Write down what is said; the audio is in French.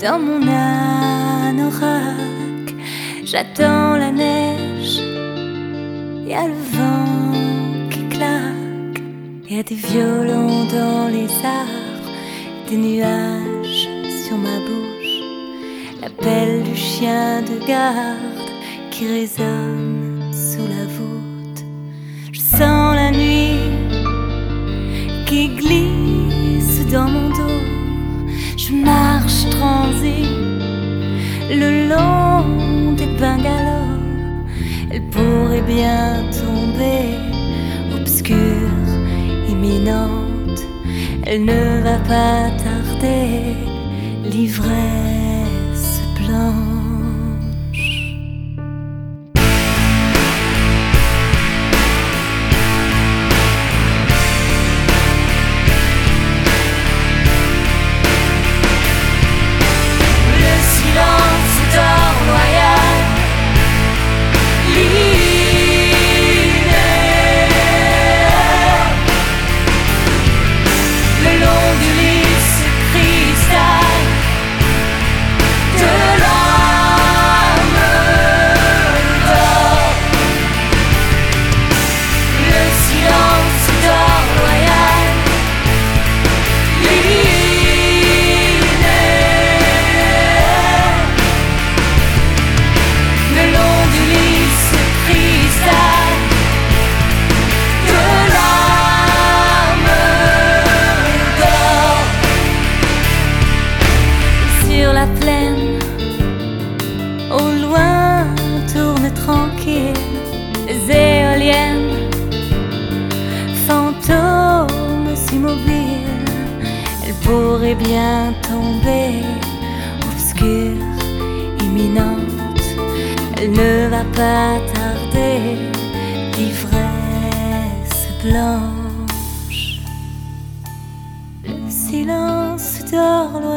dans mon anorak. J'attends la neige, y a le vent qui claque, y a des violons dans les arbres, des nuages sur ma bouche, l'appel du chien de garde qui résonne sous la voûte. Je sens la nuit qui glisse dans mon dos. Je marche transi le long des bungalows. Elle pourrait bien tomber, obscure, imminente. Elle ne va pas tarder, l'ivresse blanche. Au loin tournent tranquille les éoliennes, fantômes immobiles. Elle pourrait bien tomber, obscure, imminente. Elle ne va pas tarder, l'ivresse blanche. Le silence dort loin.